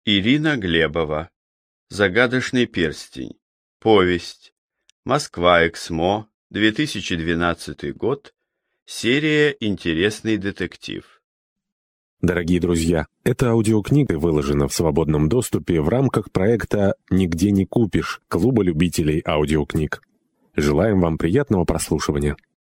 Ирина Глебова. Загадочный перстень. Повесть. Москва, Эксмо, 2012 год. Серия «Интересный детектив». Дорогие друзья, эта аудиокнига выложена в свободном доступе в рамках проекта «Нигде не купишь» Клуба любителей аудиокниг. Желаем вам приятного прослушивания.